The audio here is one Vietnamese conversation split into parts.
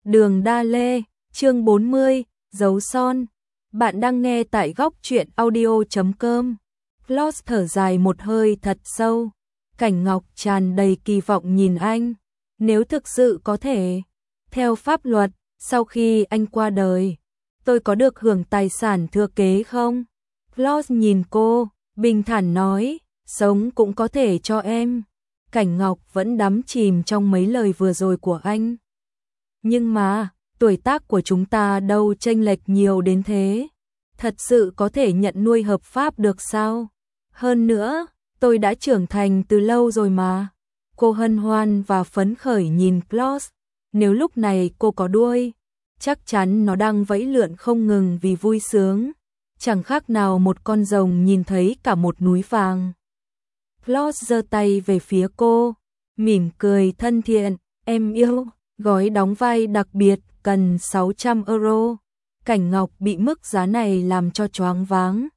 Đường Đa Lê, chương 40, dấu son. Bạn đang nghe tại góc truyện audio.com. Floss thở dài một hơi thật sâu. Cảnh Ngọc tràn đầy kỳ vọng nhìn anh. Nếu thực sự có thể, theo pháp luật, sau khi anh qua đời, tôi có được hưởng tài sản thừa kế không? Floss nhìn cô, bình thản nói, sống cũng có thể cho em. Cảnh Ngọc vẫn đắm chìm trong mấy lời vừa rồi của anh. Nhưng mà, tuổi tác của chúng ta đâu chênh lệch nhiều đến thế. Thật sự có thể nhận nuôi hợp pháp được sao? Hơn nữa, tôi đã trưởng thành từ lâu rồi mà. Cô hân hoan và phấn khởi nhìn Floss. Nếu lúc này cô có đuôi, chắc chắn nó đang vẫy lượn không ngừng vì vui sướng. Chẳng khác nào một con rồng nhìn thấy cả một núi vàng. Floss giơ tay về phía cô, mỉm cười thân thiện, em yêu, gói đóng vai đặc biệt cần 600 euro. Cảnh Ngọc bị mức giá này làm cho choáng váng.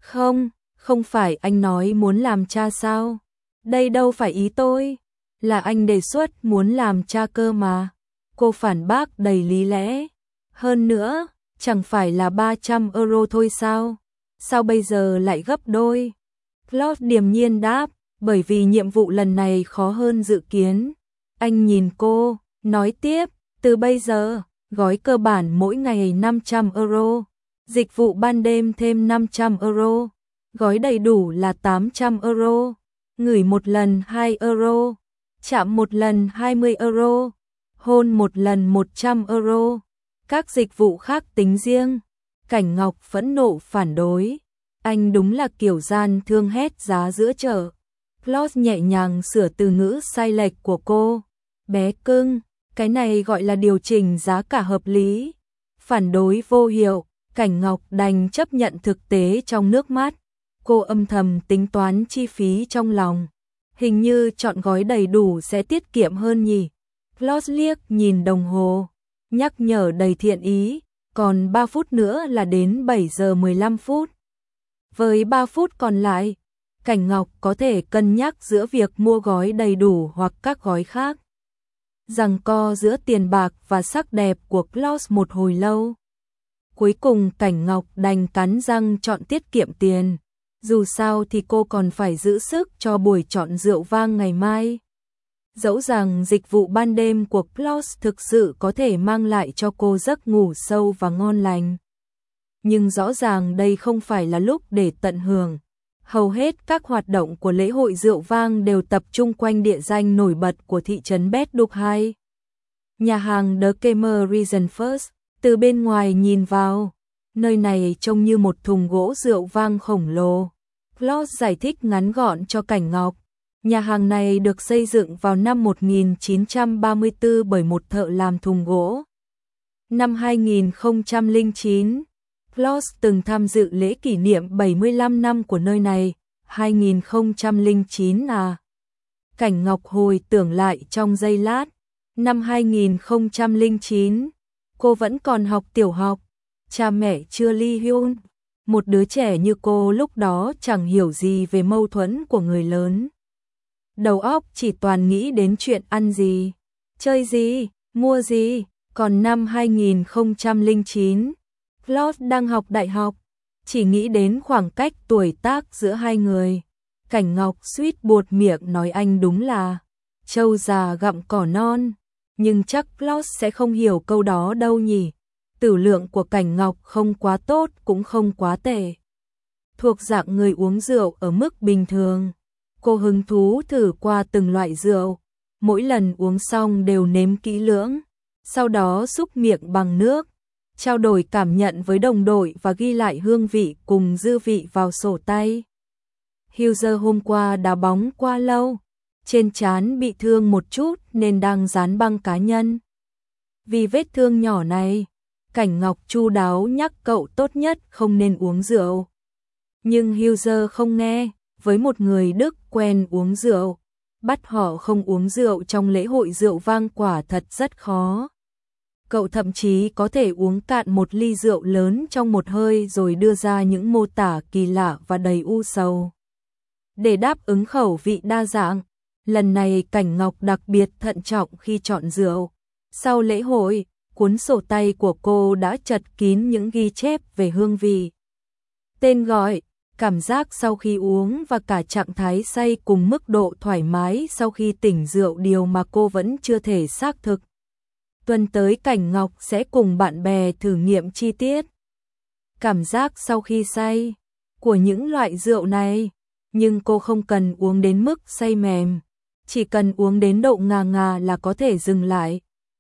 Không phải anh nói muốn làm cha sao? Đây đâu phải ý tôi, là anh đề xuất muốn làm cha cơ mà. Cô phản bác đầy lý lẽ. Hơn nữa, chẳng phải là 300 euro thôi sao? Sao bây giờ lại gấp đôi? Floss điềm nhiên đáp, bởi vì nhiệm vụ lần này khó hơn dự kiến. Anh nhìn cô, nói tiếp, từ bây giờ, gói cơ bản mỗi ngày 500 euro, dịch vụ ban đêm thêm 500 euro, gói đầy đủ là 800 euro, ngửi một lần 2 euro, chạm một lần 20 euro, hôn một lần 100 euro, các dịch vụ khác tính riêng. Cảnh Ngọc phẫn nộ phản đối, anh đúng là kiểu gian thương hét giá giữa chợ. Floss nhẹ nhàng sửa từ ngữ sai lệch của cô, bé cưng, cái này gọi là điều chỉnh giá cả hợp lý. Phản đối vô hiệu, Cảnh Ngọc đành chấp nhận thực tế trong nước mắt. Cô âm thầm tính toán chi phí trong lòng. Hình như chọn gói đầy đủ sẽ tiết kiệm hơn nhỉ. Floss liếc nhìn đồng hồ, nhắc nhở đầy thiện ý, còn 3 phút nữa là đến 7 giờ 15 phút. Với 3 phút còn lại, Cảnh Ngọc có thể cân nhắc giữa việc mua gói đầy đủ hoặc các gói khác. Giằng co giữa tiền bạc và sắc đẹp của Floss một hồi lâu. Cuối cùng Cảnh Ngọc đành cắn răng chọn tiết kiệm tiền. Dù sao thì cô còn phải giữ sức cho buổi chọn rượu vang ngày mai. Dẫu rằng dịch vụ ban đêm của Floss thực sự có thể mang lại cho cô giấc ngủ sâu và ngon lành. Nhưng rõ ràng đây không phải là lúc để tận hưởng. Hầu hết các hoạt động của lễ hội rượu vang đều tập trung quanh địa danh nổi bật của thị trấn Bedoukhai. Nhà hàng The Kemer Region First, từ bên ngoài nhìn vào, nơi này trông như một thùng gỗ rượu vang khổng lồ. Floss giải thích ngắn gọn cho Cảnh Ngọc. Nhà hàng này được xây dựng vào năm 1934 bởi một thợ làm thùng gỗ. Năm 2009, Floss từng tham dự lễ kỷ niệm 75 năm của nơi này, 2009 à. Cảnh Ngọc hồi tưởng lại trong giây lát, năm 2009, cô vẫn còn học tiểu học, cha mẹ chưa ly hôn. Một đứa trẻ như cô lúc đó chẳng hiểu gì về mâu thuẫn của người lớn. Đầu óc chỉ toàn nghĩ đến chuyện ăn gì, chơi gì, mua gì. Còn năm 2009, Floss đang học đại học, chỉ nghĩ đến khoảng cách tuổi tác giữa hai người. Cảnh Ngọc suýt buột miệng nói anh đúng là trâu già gặm cỏ non, nhưng chắc Floss sẽ không hiểu câu đó đâu nhỉ. Tử lượng của Cảnh Ngọc không quá tốt cũng không quá tệ. Thuộc dạng người uống rượu ở mức bình thường. Cô hứng thú thử qua từng loại rượu, mỗi lần uống xong đều nếm kỹ lưỡng, sau đó xúc miệng bằng nước, trao đổi cảm nhận với đồng đội và ghi lại hương vị cùng dư vị vào sổ tay. Hughes hôm qua đá bóng quá lâu, trên trán bị thương một chút nên đang dán băng cá nhân. Vì vết thương nhỏ này, Cảnh Ngọc chu đáo nhắc cậu tốt nhất không nên uống rượu. Nhưng Hughes không nghe, với một người Đức quen uống rượu, bắt họ không uống rượu trong lễ hội rượu vang quả thật rất khó. Cậu thậm chí có thể uống cạn một ly rượu lớn trong một hơi rồi đưa ra những mô tả kỳ lạ và đầy u sầu. Để đáp ứng khẩu vị đa dạng, lần này Cảnh Ngọc đặc biệt thận trọng khi chọn rượu. Sau lễ hội, cuốn sổ tay của cô đã chật kín những ghi chép về hương vị, tên gọi, cảm giác sau khi uống và cả trạng thái say cùng mức độ thoải mái sau khi tỉnh rượu, điều mà cô vẫn chưa thể xác thực. Tuần tới Cảnh Ngọc sẽ cùng bạn bè thử nghiệm chi tiết cảm giác sau khi say của những loại rượu này, nhưng cô không cần uống đến mức say mềm, chỉ cần uống đến độ ngà ngà là có thể dừng lại.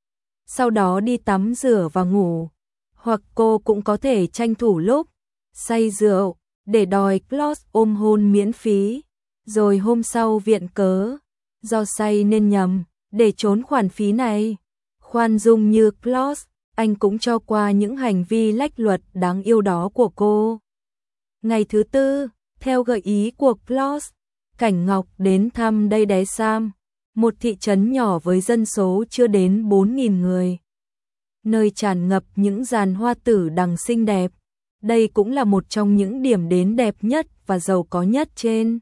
Sau đó đi tắm rửa và ngủ, hoặc cô cũng có thể tranh thủ lúc say rượu để đòi Klaus ôm hôn miễn phí, rồi hôm sau viện cớ do say nên nhầm để trốn khoản phí này. Khoan dung như Klaus, anh cũng cho qua những hành vi lách luật đáng yêu đó của cô. Ngày thứ tư, theo gợi ý của Klaus, Cảnh Ngọc đến thăm Đầy Đé Sam, một thị trấn nhỏ với dân số chưa đến 4.000 người, nơi tràn ngập những giàn hoa tử đằng xinh đẹp. Đây cũng là một trong những điểm đến đẹp nhất và giàu có nhất trên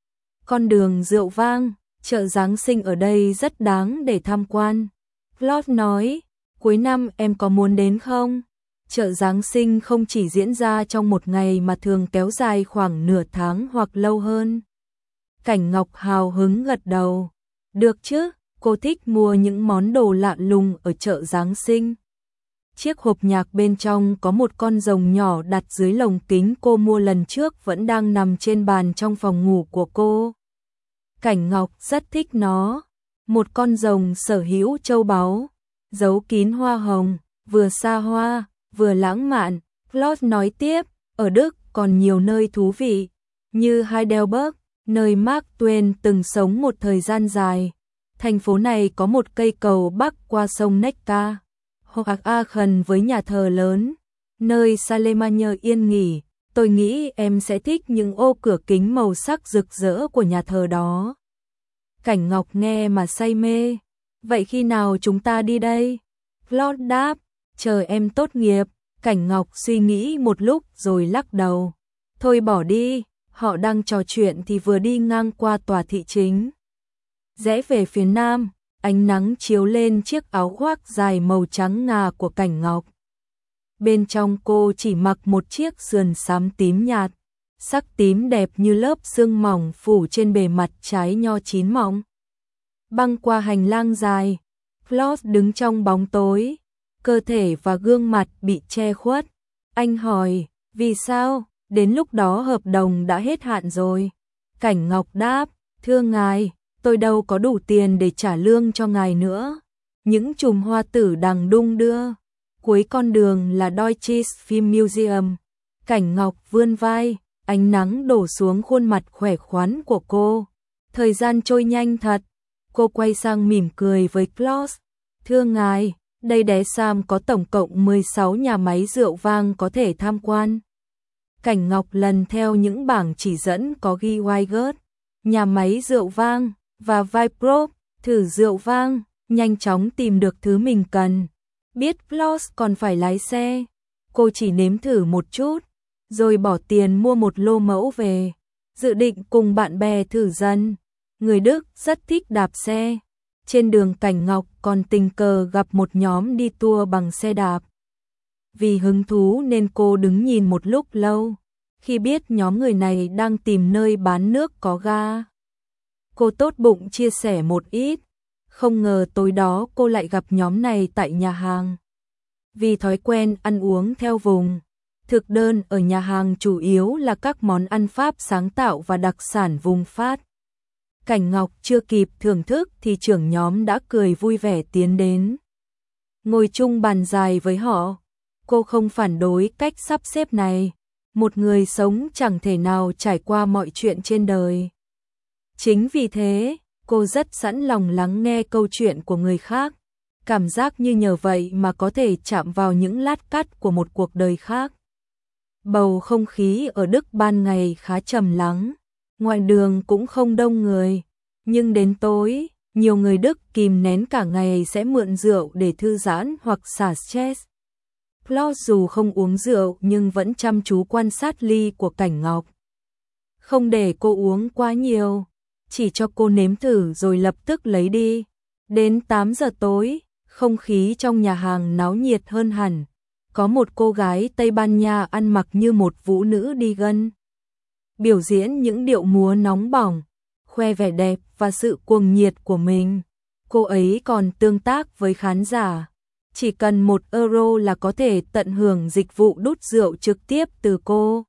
con đường rượu vang. Chợ Giáng sinh ở đây rất đáng để tham quan. Claude nói, cuối năm em có muốn đến không? Chợ Giáng sinh không chỉ diễn ra trong một ngày mà thường kéo dài khoảng nửa tháng hoặc lâu hơn. Cảnh Ngọc hào hứng gật đầu. Được chứ, cô thích mua những món đồ lạ lùng ở chợ Giáng sinh. Chiếc hộp nhạc bên trong có một con rồng nhỏ đặt dưới lồng kính cô mua lần trước vẫn đang nằm trên bàn trong phòng ngủ của cô. Cảnh Ngọc rất thích nó. Một con rồng sở hữu châu báu, giấu kín hoa hồng, vừa xa hoa, vừa lãng mạn. Claude nói tiếp, ở Đức còn nhiều nơi thú vị, như Heidelberg, nơi Mark Twain từng sống một thời gian dài. Thành phố này có một cây cầu bắc qua sông Neckar. Hoặc Aachen với nhà thờ lớn, nơi Salemania yên nghỉ. Tôi nghĩ em sẽ thích những ô cửa kính màu sắc rực rỡ của nhà thờ đó. Cảnh Ngọc nghe mà say mê. Vậy khi nào chúng ta đi đây? Claude đáp, chờ em tốt nghiệp. Cảnh Ngọc suy nghĩ một lúc rồi lắc đầu. Thôi bỏ đi. Họ đang trò chuyện thì vừa đi ngang qua tòa thị chính. Rẽ về phía nam, ánh nắng chiếu lên chiếc áo khoác dài màu trắng ngà của Cảnh Ngọc. Bên trong cô chỉ mặc một chiếc sườn xám tím nhạt, sắc tím đẹp như lớp sương mỏng phủ trên bề mặt trái nho chín mọng. Băng qua hành lang dài, Claude đứng trong bóng tối, cơ thể và gương mặt bị che khuất. Anh hỏi, vì sao? Đến lúc đó hợp đồng đã hết hạn rồi. Cảnh Ngọc đáp, thưa ngài, tôi đâu có đủ tiền để trả lương cho ngài nữa. Những chùm hoa tử đằng đung đưa. Cuối con đường là Deutsches Filmmuseum. Cảnh Ngọc vươn vai, ánh nắng đổ xuống khuôn mặt khỏe khoắn của cô. Thời gian trôi nhanh thật. Cô quay sang mỉm cười với Claude. Thưa ngài, Đầy Đé Sam có tổng cộng 16 nhà máy rượu vang có thể tham quan. Cảnh Ngọc lần theo những bảng chỉ dẫn có ghi Weigert, nhà máy rượu vang, và Viprop, thử rượu vang, nhanh chóng tìm được thứ mình cần. Biết Claude còn phải lái xe, cô chỉ nếm thử một chút, rồi bỏ tiền mua một lô mẫu về, dự định cùng bạn bè thử dần. Người Đức rất thích đạp xe. Trên đường Cảnh Ngọc còn tình cờ gặp một nhóm đi tour bằng xe đạp. Vì hứng thú nên cô đứng nhìn một lúc lâu. Khi biết nhóm người này đang tìm nơi bán nước có ga, cô tốt bụng chia sẻ một ít. Không ngờ tối đó cô lại gặp nhóm này tại nhà hàng. Vì thói quen ăn uống theo vùng, thực đơn ở nhà hàng chủ yếu là các món ăn Pháp sáng tạo và đặc sản vùng Pháp. Cảnh Ngọc chưa kịp thưởng thức thì trưởng nhóm đã cười vui vẻ tiến đến. Ngồi chung bàn dài với họ, cô không phản đối cách sắp xếp này. Một người sống chẳng thể nào trải qua mọi chuyện trên đời. Chính vì thế, cô rất sẵn lòng lắng nghe câu chuyện của người khác. Cảm giác như nhờ vậy mà có thể chạm vào những lát cắt của một cuộc đời khác. Bầu không khí ở Đức ban ngày khá trầm lắng. Ngoài đường cũng không đông người. Nhưng đến tối, nhiều người Đức kìm nén cả ngày sẽ mượn rượu để thư giãn hoặc xả stress. Claude dù không uống rượu nhưng vẫn chăm chú quan sát ly của Cảnh Ngọc. Không để cô uống quá nhiều, chỉ cho cô nếm thử rồi lập tức lấy đi. Đến 8 giờ tối, Không khí trong nhà hàng náo nhiệt hơn hẳn. Có một cô gái Tây Ban Nha ăn mặc như một vũ nữ đi gân. Biểu diễn những điệu múa nóng bỏng, khoe vẻ đẹp và sự cuồng nhiệt của mình. Cô ấy còn tương tác với khán giả. Chỉ cần €1 là có thể tận hưởng dịch vụ đút rượu trực tiếp từ cô.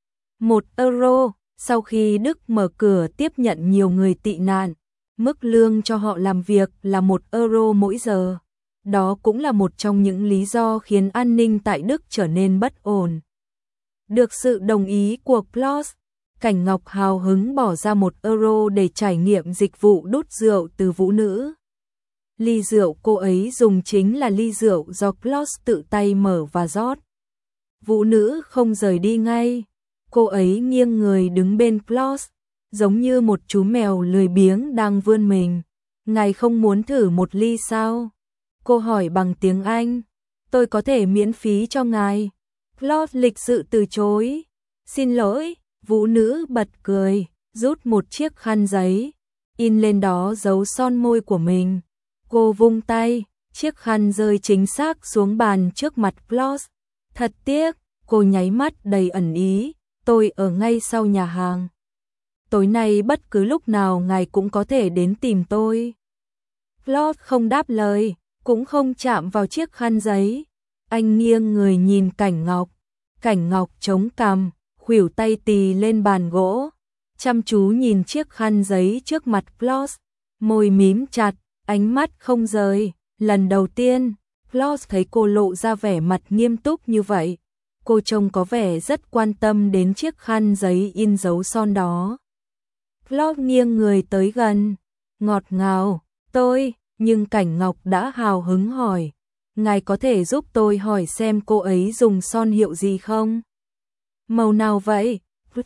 €1. Sau khi Đức mở cửa tiếp nhận nhiều người tị nạn, mức lương cho họ làm việc là €1 mỗi giờ. Đó cũng là một trong những lý do khiến an ninh tại Đức trở nên bất ổn. Được sự đồng ý của Klaus, Cảnh Ngọc hào hứng bỏ ra €1 để trải nghiệm dịch vụ đút rượu từ vũ nữ. Ly rượu cô ấy dùng chính là ly rượu do Klaus tự tay mở và rót. Vũ nữ không rời đi ngay. Cô ấy nghiêng người đứng bên Klaus, giống như một chú mèo lười biếng đang vươn mình. Ngài không muốn thử một ly sao? Cô hỏi bằng tiếng Anh. Tôi có thể miễn phí cho ngài. Klaus lịch sự từ chối. Xin lỗi, vũ nữ bật cười, rút một chiếc khăn giấy, in lên đó dấu son môi của mình. Cô vung tay, chiếc khăn rơi chính xác xuống bàn trước mặt Klaus. Thật tiếc, cô nháy mắt đầy ẩn ý, tôi ở ngay sau nhà hàng. Tối nay bất cứ lúc nào ngài cũng có thể đến tìm tôi. Klaus không đáp lời, cũng không chạm vào chiếc khăn giấy. Anh nghiêng người nhìn Cảnh Ngọc. Cảnh Ngọc chống cằm, khuỷu tay tì lên bàn gỗ, chăm chú nhìn chiếc khăn giấy trước mặt Klaus, môi mím chặt, ánh mắt không rời. Lần đầu tiên, Klaus thấy cô lộ ra vẻ mặt nghiêm túc như vậy. Cô trông có vẻ rất quan tâm đến chiếc khăn giấy in dấu son đó. Klaus nghiêng người tới gần, ngọt ngào, nhưng Cảnh Ngọc đã hào hứng hỏi, ngài có thể giúp tôi hỏi xem cô ấy dùng son hiệu gì không? Màu nào vậy?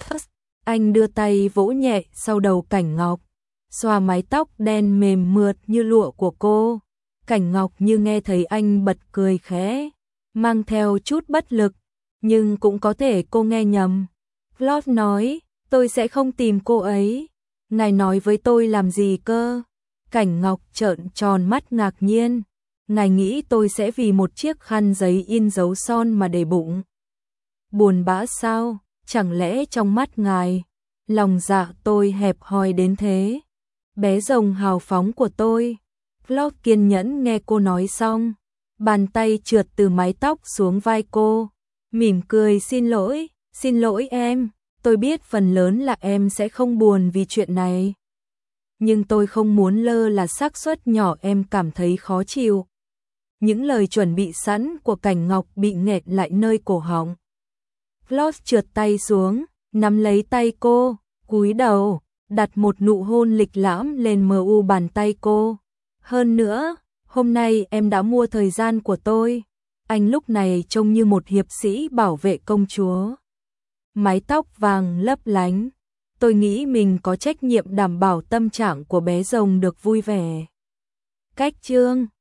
Anh đưa tay vỗ nhẹ sau đầu Cảnh Ngọc, xoa mái tóc đen mềm mượt như lụa của cô. Cảnh Ngọc như nghe thấy anh bật cười khẽ, mang theo chút bất lực, nhưng cũng có thể cô nghe nhầm. Klaus nói, tôi sẽ không tìm cô ấy. Ngài nói với tôi làm gì cơ? Cảnh Ngọc trợn tròn mắt ngạc nhiên. Ngài nghĩ tôi sẽ vì một chiếc khăn giấy in dấu son mà để bụng? Buồn bã sao? Chẳng lẽ trong mắt ngài, lòng dạ tôi hẹp hòi đến thế? Bé rồng hào phóng của tôi. Klaus kiên nhẫn nghe cô nói xong, bàn tay trượt từ mái tóc xuống vai cô, mỉm cười xin lỗi em, tôi biết phần lớn là em sẽ không buồn vì chuyện này. Nhưng tôi không muốn lơ là xác suất nhỏ em cảm thấy khó chịu. Những lời chuẩn bị sẵn của Cảnh Ngọc bị nghẹt lại nơi cổ họng. Klaus trượt tay xuống, nắm lấy tay cô, cúi đầu, đặt một nụ hôn lịch lãm lên mu bàn tay cô. Hơn nữa, hôm nay em đã mua thời gian của tôi. Anh lúc này trông như một hiệp sĩ bảo vệ công chúa. Mái tóc vàng lấp lánh. Tôi nghĩ mình có trách nhiệm đảm bảo tâm trạng của bé rồng được vui vẻ. Cách chương